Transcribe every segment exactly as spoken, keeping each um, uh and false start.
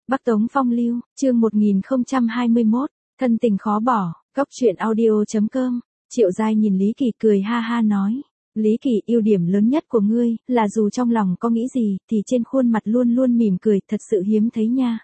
Bắc Tống Phong Lưu, chương một nghìn không trăm hai mươi mốt, thân tình khó bỏ, Cóc truyện audio chấm com. Triệu Giai nhìn Lý Kỳ cười ha ha nói. Lý Kỳ, ưu điểm lớn nhất của ngươi, là dù trong lòng có nghĩ gì, thì trên khuôn mặt luôn luôn mỉm cười, thật sự hiếm thấy nha.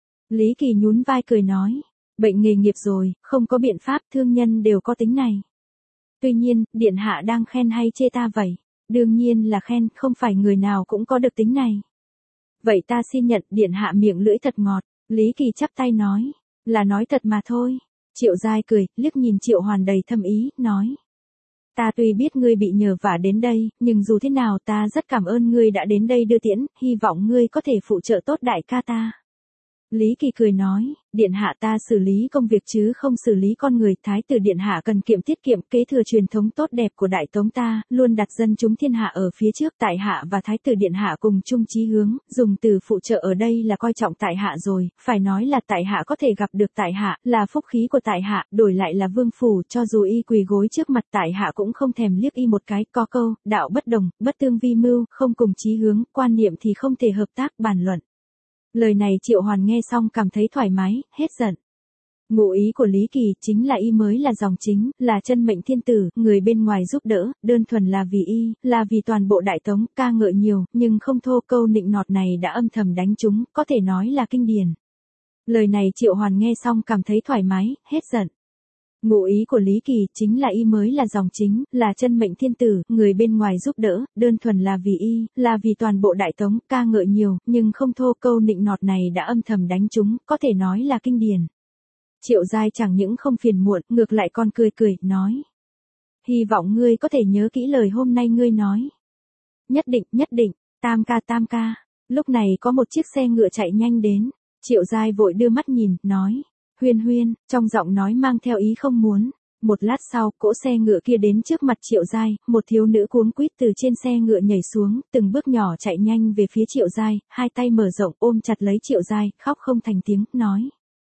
Lý Kỳ nhún vai cười nói. Bệnh nghề nghiệp rồi, không có biện pháp, thương nhân đều có tính này. Tuy nhiên, điện hạ đang khen hay chê ta vậy? Đương nhiên là khen, không phải người nào cũng có được tính này. Vậy ta xin nhận, điện hạ miệng lưỡi thật ngọt. Lý Kỳ chắp tay nói. Là nói thật mà thôi. Triệu Giai cười, liếc nhìn Triệu Hoàn đầy thâm ý, nói. Ta tuy biết ngươi bị nhờ vả đến đây, nhưng dù thế nào ta rất cảm ơn ngươi đã đến đây đưa tiễn, hy vọng ngươi có thể phụ trợ tốt đại ca ta. Lý Kỳ cười nói, điện hạ ta xử lý công việc chứ không xử lý con người, thái tử điện hạ cần kiệm tiết kiệm, kế thừa truyền thống tốt đẹp của đại tống ta, luôn đặt dân chúng thiên hạ ở phía trước, tại hạ và thái tử điện hạ cùng chung chí hướng, dùng từ phụ trợ ở đây là coi trọng tại hạ rồi, phải nói là tại hạ có thể gặp được tại hạ, là phúc khí của tại hạ, đổi lại là vương phủ, cho dù y quỳ gối trước mặt tại hạ cũng không thèm liếc y một cái, có câu, đạo bất đồng, bất tương vi mưu, không cùng chí hướng, quan niệm thì không thể hợp tác bàn luận. Lời này Triệu Hoàn nghe xong cảm thấy thoải mái, hết giận. Ngụ ý của Lý Kỳ chính là y mới là dòng chính, là chân mệnh thiên tử, người bên ngoài giúp đỡ, đơn thuần là vì y, là vì toàn bộ đại tống, ca ngợi nhiều, nhưng không thô, câu nịnh nọt này đã âm thầm đánh trúng, có thể nói là kinh điển. Lời này Triệu Hoàn nghe xong cảm thấy thoải mái, hết giận. Ngụ ý của Lý Kỳ chính là y mới là dòng chính, là chân mệnh thiên tử, người bên ngoài giúp đỡ, đơn thuần là vì y, là vì toàn bộ đại tống, ca ngợi nhiều, nhưng không thô, câu nịnh nọt này đã âm thầm đánh trúng, có thể nói là kinh điển. Triệu Giai chẳng những không phiền muộn, ngược lại còn cười cười, nói. Hy vọng ngươi có thể nhớ kỹ lời hôm nay ngươi nói. Nhất định, nhất định, tam ca tam ca. Lúc này có một chiếc xe ngựa chạy nhanh đến. Triệu Giai vội đưa mắt nhìn, nói. Huyên Huyên, trong giọng nói mang theo ý không muốn. Một lát sau, cỗ xe ngựa kia đến trước mặt Triệu Giai, một thiếu nữ cuống quýt từ trên xe ngựa nhảy xuống, từng bước nhỏ chạy nhanh về phía Triệu Giai, hai tay mở rộng ôm chặt lấy Triệu Giai, khóc không thành tiếng, nói.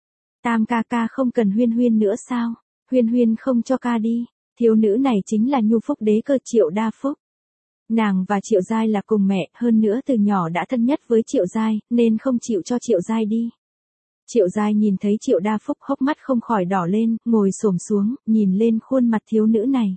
Tam ca ca không cần Huyên Huyên nữa sao? Huyên Huyên không cho ca đi. Thiếu nữ này chính là nhu phúc đế cơ Triệu Đa Phúc. Nàng và Triệu Giai là cùng mẹ, hơn nữa từ nhỏ đã thân nhất với Triệu Giai, nên không chịu cho Triệu Giai đi. Triệu Giai nhìn thấy Triệu Đa Phúc, hốc mắt không khỏi đỏ lên, ngồi xổm xuống, nhìn lên khuôn mặt thiếu nữ này.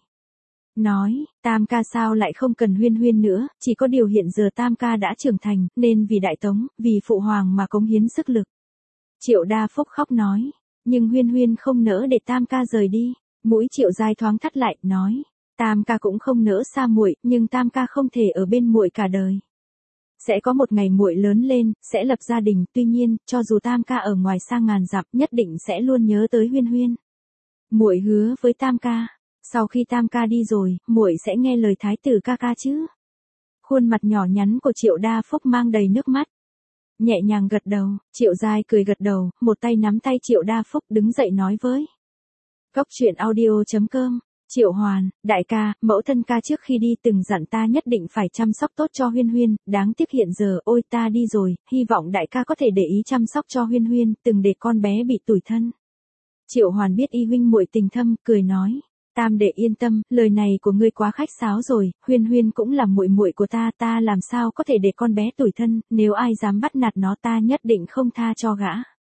Nói, tam ca sao lại không cần Huyên Huyên nữa, chỉ có điều hiện giờ tam ca đã trưởng thành, nên vì đại tống, vì phụ hoàng mà cống hiến sức lực. Triệu Đa Phúc khóc nói, nhưng Huyên Huyên không nỡ để tam ca rời đi. Mũi Triệu Giai thoáng thắt lại, nói, tam ca cũng không nỡ xa muội, nhưng tam ca không thể ở bên muội cả đời. Sẽ có một ngày muội lớn lên, sẽ lập gia đình, tuy nhiên, cho dù tam ca ở ngoài xa ngàn dặm, nhất định sẽ luôn nhớ tới Huyên Huyên. Muội hứa với tam ca, sau khi tam ca đi rồi, muội sẽ nghe lời thái tử ca ca chứ. Khuôn mặt nhỏ nhắn của Triệu Đa Phúc mang đầy nước mắt. Nhẹ nhàng gật đầu, Triệu Giai cười gật đầu, một tay nắm tay Triệu Đa Phúc đứng dậy nói với. Cóc truyện audio chấm com. Triệu Hoàn, đại ca, mẫu thân ca trước khi đi từng dặn ta nhất định phải chăm sóc tốt cho Huyên Huyên, đáng tiếc hiện giờ, ôi ta đi rồi, hy vọng đại ca có thể để ý chăm sóc cho Huyên Huyên, từng để con bé bị tủi thân. Triệu Hoàn biết y huynh muội tình thâm, cười nói, tam đệ yên tâm, lời này của ngươi quá khách sáo rồi, Huyên Huyên cũng là muội muội của ta, ta làm sao có thể để con bé tủi thân, nếu ai dám bắt nạt nó ta nhất định không tha cho gã.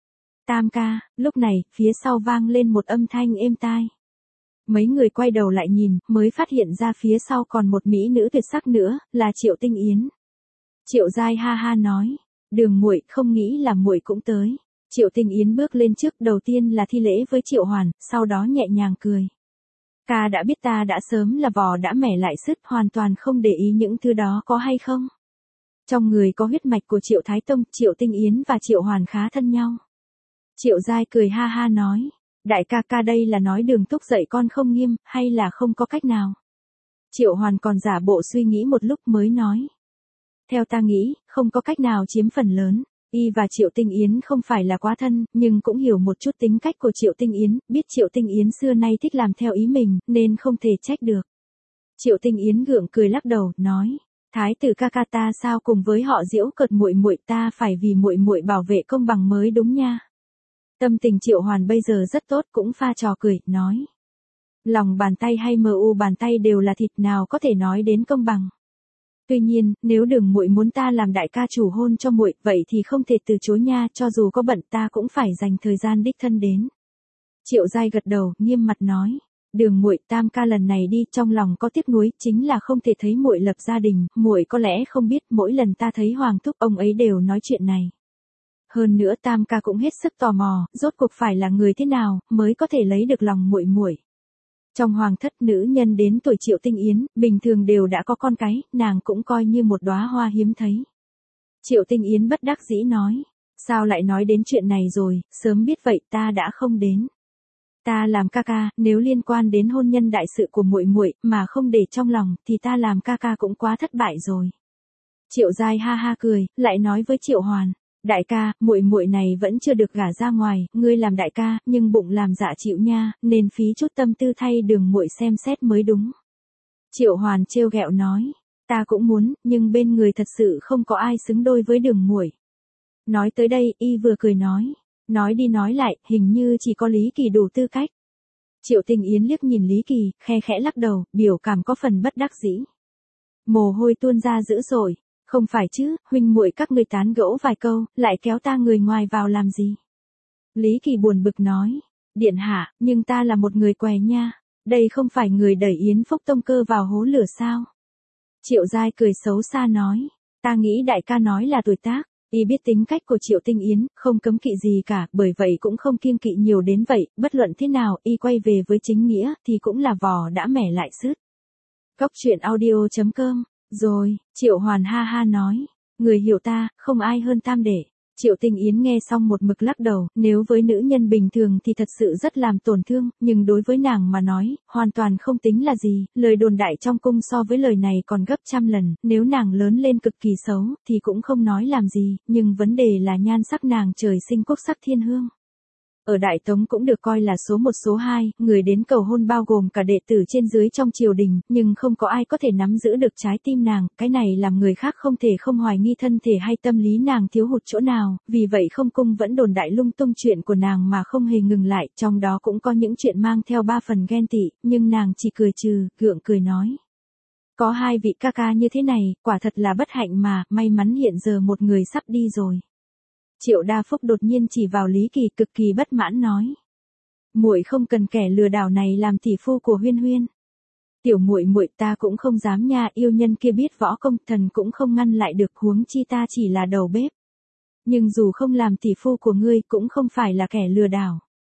Tam ca, lúc này, phía sau vang lên một âm thanh êm tai. Mấy người quay đầu lại nhìn, mới phát hiện ra phía sau còn một mỹ nữ tuyệt sắc nữa, là Triệu Tinh Yến. Triệu Giai ha ha nói, Đường muội, không nghĩ là muội cũng tới. Triệu Tinh Yến bước lên trước, đầu tiên là thi lễ với Triệu Hoàn, sau đó nhẹ nhàng cười. Ca đã biết ta đã sớm là vò đã mẻ lại sứt, hoàn toàn không để ý những thứ đó có hay không. Trong người có huyết mạch của Triệu Thái Tông, Triệu Tinh Yến và Triệu Hoàn khá thân nhau. Triệu Giai cười ha ha nói. Đại ca ca đây là nói Đường thúc dạy con không nghiêm, hay là không có cách nào? Triệu Hoàn còn giả bộ suy nghĩ một lúc mới nói. Theo ta nghĩ, không có cách nào chiếm phần lớn. Y và Triệu Tinh Yến không phải là quá thân, nhưng cũng hiểu một chút tính cách của Triệu Tinh Yến, biết Triệu Tinh Yến xưa nay thích làm theo ý mình, nên không thể trách được. Triệu Tinh Yến gượng cười lắc đầu, nói. Thái tử ca ca ta sao cùng với họ giễu cợt muội muội, ta phải vì muội muội bảo vệ công bằng mới đúng nha. Tâm tình Triệu Hoàn bây giờ rất tốt, cũng pha trò cười, nói. Lòng bàn tay hay mờ u bàn tay đều là thịt, nào có thể nói đến công bằng. Tuy nhiên, nếu Đường muội muốn ta làm đại ca chủ hôn cho muội, vậy thì không thể từ chối nha, cho dù có bận ta cũng phải dành thời gian đích thân đến. Triệu Giai gật đầu, nghiêm mặt nói, Đường muội, tam ca lần này đi, trong lòng có tiếc nuối, chính là không thể thấy muội lập gia đình, muội có lẽ không biết, mỗi lần ta thấy Hoàng thúc, ông ấy đều nói chuyện này. Hơn nữa tam ca cũng hết sức tò mò, rốt cuộc phải là người thế nào mới có thể lấy được lòng muội muội. Trong hoàng thất, nữ nhân đến tuổi Triệu Tinh Yến, bình thường đều đã có con cái, nàng cũng coi như một đóa hoa hiếm thấy. Triệu Tinh Yến bất đắc dĩ nói, sao lại nói đến chuyện này rồi, sớm biết vậy ta đã không đến. Ta làm ca ca, nếu liên quan đến hôn nhân đại sự của muội muội mà không để trong lòng, thì ta làm ca ca cũng quá thất bại rồi. Triệu Giai ha ha cười, lại nói với Triệu Hoàn, đại ca, muội muội này vẫn chưa được gả ra ngoài, ngươi làm đại ca, nhưng bụng làm dạ chịu nha, nên phí chút tâm tư thay Đường muội xem xét mới đúng. Triệu Hoàn trêu ghẹo nói, ta cũng muốn, nhưng bên người thật sự không có ai xứng đôi với Đường muội. Nói tới đây, y vừa cười nói, nói đi nói lại, hình như chỉ có Lý Kỳ đủ tư cách. Triệu Tinh Yến liếc nhìn Lý Kỳ, khe khẽ lắc đầu, biểu cảm có phần bất đắc dĩ. Mồ hôi tuôn ra dữ dội. Không phải chứ, huynh muội các ngươi tán gẫu vài câu, lại kéo ta người ngoài vào làm gì? Lý Kỳ buồn bực nói, điện hạ, nhưng ta là một người què nha, đây không phải người đẩy Yến Phúc Tông cơ vào hố lửa sao? Triệu Giai cười xấu xa nói, ta nghĩ đại ca nói là tuổi tác, y biết tính cách của Triệu Tinh Yến, không cấm kỵ gì cả, bởi vậy cũng không kiêng kỵ nhiều đến vậy, bất luận thế nào, y quay về với chính nghĩa, thì cũng là vò đã mẻ lại sứt. Cốc truyện audio chấm com. Rồi, Triệu Hoàn ha ha nói, người hiểu ta, không ai hơn tam đệ. Triệu Tinh Yến nghe xong một mực lắc đầu, nếu với nữ nhân bình thường thì thật sự rất làm tổn thương, nhưng đối với nàng mà nói, hoàn toàn không tính là gì, lời đồn đại trong cung so với lời này còn gấp trăm lần, nếu nàng lớn lên cực kỳ xấu, thì cũng không nói làm gì, nhưng vấn đề là nhan sắc nàng trời sinh quốc sắc thiên hương. Ở Đại Tống cũng được coi là số một số hai, người đến cầu hôn bao gồm cả đệ tử trên dưới trong triều đình, nhưng không có ai có thể nắm giữ được trái tim nàng, cái này làm người khác không thể không hoài nghi thân thể hay tâm lý nàng thiếu hụt chỗ nào, vì vậy không cung vẫn đồn đại lung tung chuyện của nàng mà không hề ngừng lại, trong đó cũng có những chuyện mang theo ba phần ghen tị, nhưng nàng chỉ cười trừ, gượng cười nói. Có hai vị ca ca như thế này, quả thật là bất hạnh mà, may mắn hiện giờ một người sắp đi rồi. Triệu Đa Phúc đột nhiên chỉ vào Lý Kỳ cực kỳ bất mãn nói. Muội không cần kẻ lừa đảo này làm tỷ phu của Huyên Huyên. Tiểu muội muội ta cũng không dám nha, yêu nhân kia biết võ công, thần cũng không ngăn lại được, huống chi ta chỉ là đầu bếp. Nhưng dù không làm tỷ phu của ngươi cũng không phải là kẻ lừa đảo.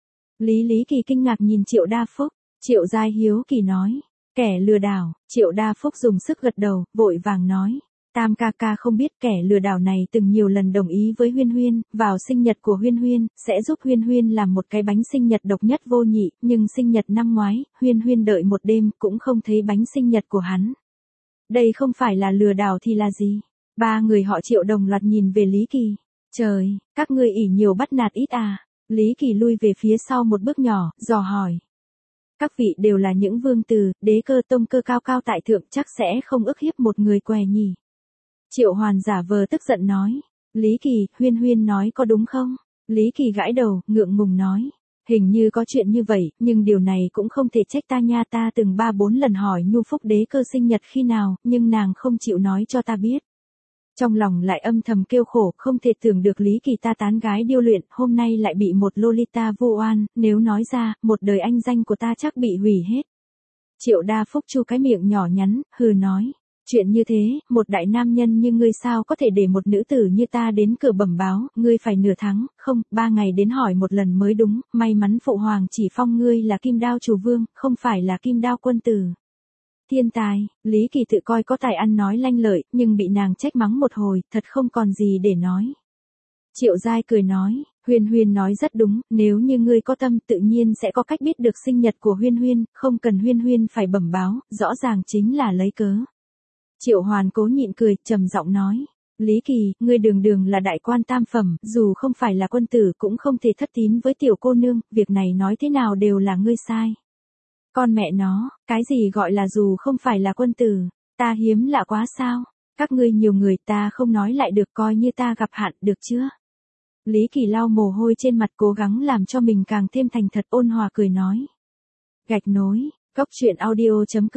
Lý Lý Kỳ kinh ngạc nhìn Triệu Đa Phúc, Triệu Giai hiếu kỳ nói. Kẻ lừa đảo, Triệu Đa Phúc dùng sức gật đầu, vội vàng nói. Tam ca ca không biết kẻ lừa đảo này từng nhiều lần đồng ý với Huyên Huyên, vào sinh nhật của Huyên Huyên, sẽ giúp Huyên Huyên làm một cái bánh sinh nhật độc nhất vô nhị, nhưng sinh nhật năm ngoái, Huyên Huyên đợi một đêm cũng không thấy bánh sinh nhật của hắn. Đây không phải là lừa đảo thì là gì? Ba người họ Triệu đồng loạt nhìn về Lý Kỳ. Trời, các ngươi ỷ nhiều bắt nạt ít à? Lý Kỳ lui về phía sau một bước nhỏ, dò hỏi. Các vị đều là những vương tử, đế cơ tông cơ cao cao tại thượng, chắc sẽ không ức hiếp một người què nhỉ? Triệu Hoàn giả vờ tức giận nói. Lý Kỳ, Huyên Huyên nói có đúng không? Lý Kỳ gãi đầu, ngượng ngùng nói. Hình như có chuyện như vậy, nhưng điều này cũng không thể trách ta nha, ta từng ba bốn lần hỏi Nhu Phúc đế cơ sinh nhật khi nào, nhưng nàng không chịu nói cho ta biết. Trong lòng lại âm thầm kêu khổ, không thể tưởng được Lý Kỳ ta tán gái điêu luyện, hôm nay lại bị một Lolita vu oan, nếu nói ra, một đời anh danh của ta chắc bị hủy hết. Triệu Đa Phúc chu cái miệng nhỏ nhắn, hừ nói. Chuyện như thế, một đại nam nhân như ngươi sao có thể để một nữ tử như ta đến cửa bẩm báo, ngươi phải nửa tháng, không, ba ngày đến hỏi một lần mới đúng, may mắn phụ hoàng chỉ phong ngươi là Kim Đao chủ vương, không phải là Kim Đao quân tử. Thiên tài, Lý Kỳ tự coi có tài ăn nói lanh lợi, nhưng bị nàng trách mắng một hồi, thật không còn gì để nói. Triệu Giai cười nói, Huyên Huyên nói rất đúng, nếu như ngươi có tâm tự nhiên sẽ có cách biết được sinh nhật của Huyên Huyên, không cần Huyên Huyên phải bẩm báo, rõ ràng chính là lấy cớ. Triệu Hoàn cố nhịn cười, trầm giọng nói. Lý Kỳ, ngươi đường đường là đại quan tam phẩm, dù không phải là quân tử cũng không thể thất tín với tiểu cô nương, việc này nói thế nào đều là ngươi sai. Con mẹ nó, cái gì gọi là dù không phải là quân tử, ta hiếm lạ quá sao? Các ngươi nhiều người ta không nói lại được, coi như ta gặp hạn, được chưa? Lý Kỳ lau mồ hôi trên mặt, cố gắng làm cho mình càng thêm thành thật, ôn hòa cười nói. Gạch nối, cốc truyện audio chấm com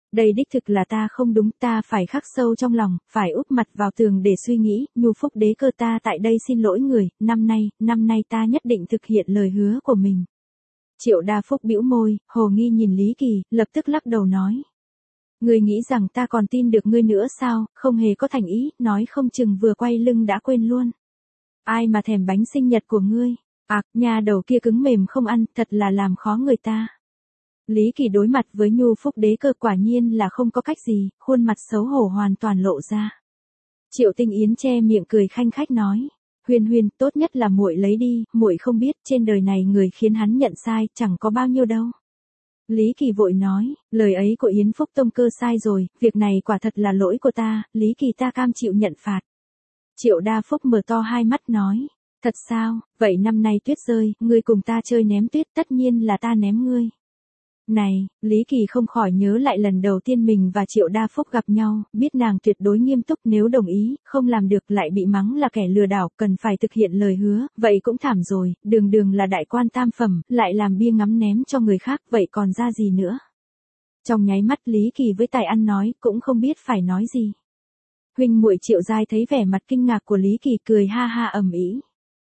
Đây đích thực là ta không đúng, ta phải khắc sâu trong lòng, phải úp mặt vào tường để suy nghĩ, nhu phúc đế cơ ta tại đây xin lỗi người, năm nay, năm nay ta nhất định thực hiện lời hứa của mình. Triệu Đa Phúc bĩu môi, hồ nghi nhìn Lý Kỳ, lập tức lắc đầu nói. Ngươi nghĩ rằng ta còn tin được ngươi nữa sao, không hề có thành ý, nói không chừng vừa quay lưng đã quên luôn. Ai mà thèm bánh sinh nhật của ngươi, ạc, nhà đầu kia cứng mềm không ăn, thật là làm khó người ta. Lý Kỳ đối mặt với nhu phúc đế cơ quả nhiên là không có cách gì, khuôn mặt xấu hổ hoàn toàn lộ ra. Triệu Tinh Yến che miệng cười khanh khách nói, Huyên Huyên, tốt nhất là muội lấy đi, muội không biết trên đời này người khiến hắn nhận sai, chẳng có bao nhiêu đâu. Lý Kỳ vội nói, lời ấy của Yến Phúc Tông cơ sai rồi, việc này quả thật là lỗi của ta, Lý Kỳ ta cam chịu nhận phạt. Triệu Đa Phúc mở to hai mắt nói, thật sao, vậy năm nay tuyết rơi, ngươi cùng ta chơi ném tuyết, tất nhiên là ta ném ngươi. Này, Lý Kỳ không khỏi nhớ lại lần đầu tiên mình và Triệu Đa Phúc gặp nhau, biết nàng tuyệt đối nghiêm túc, nếu đồng ý, không làm được lại bị mắng là kẻ lừa đảo, cần phải thực hiện lời hứa, vậy cũng thảm rồi, đường đường là đại quan tam phẩm, lại làm bia ngắm ném cho người khác, vậy còn ra gì nữa. Trong nháy mắt Lý Kỳ với tài ăn nói, cũng không biết phải nói gì. Huynh muội Triệu Giai thấy vẻ mặt kinh ngạc của Lý Kỳ cười ha ha ầm ĩ.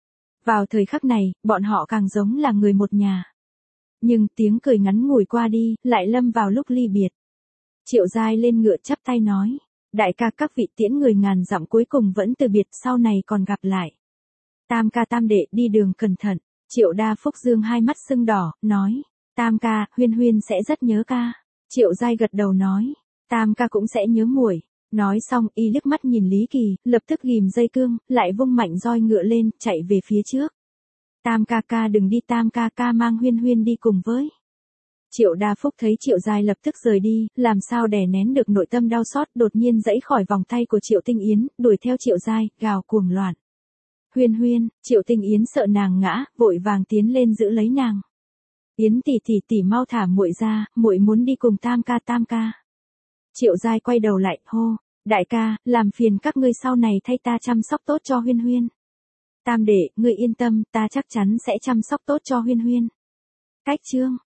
Vào thời khắc này, bọn họ càng giống là người một nhà. Nhưng tiếng cười ngắn ngủi qua đi, lại lâm vào lúc ly biệt. Triệu Giai lên ngựa chắp tay nói, đại ca các vị tiễn người ngàn dặm cuối cùng vẫn từ biệt, sau này còn gặp lại. Tam ca tam đệ đi đường cẩn thận. Triệu Đa Phúc dương hai mắt sưng đỏ, nói, Tam ca, Huyên Huyên sẽ rất nhớ ca. Triệu Giai gật đầu nói, Tam ca cũng sẽ nhớ muội. Nói xong y liếc mắt nhìn Lý Kỳ, lập tức ghim dây cương, lại vung mạnh roi ngựa lên, chạy về phía trước. Tam ca ca đừng đi, Tam ca ca mang Huyên Huyên đi cùng với. Triệu Đa Phúc thấy Triệu Giai lập tức rời đi, làm sao đè nén được nội tâm đau xót, đột nhiên giãy khỏi vòng tay của Triệu Tinh Yến, đuổi theo Triệu Giai, gào cuồng loạn. Huyên Huyên, Triệu Tinh Yến sợ nàng ngã, vội vàng tiến lên giữ lấy nàng. Yến tỷ tỷ tỷ mau thả muội ra, muội muốn đi cùng Tam ca Tam ca. Triệu Giai quay đầu lại, hô, đại ca, làm phiền các ngươi sau này thay ta chăm sóc tốt cho Huyên Huyên. Tam đệ, ngươi yên tâm, ta chắc chắn sẽ chăm sóc tốt cho Huyên Huyên. Cách chương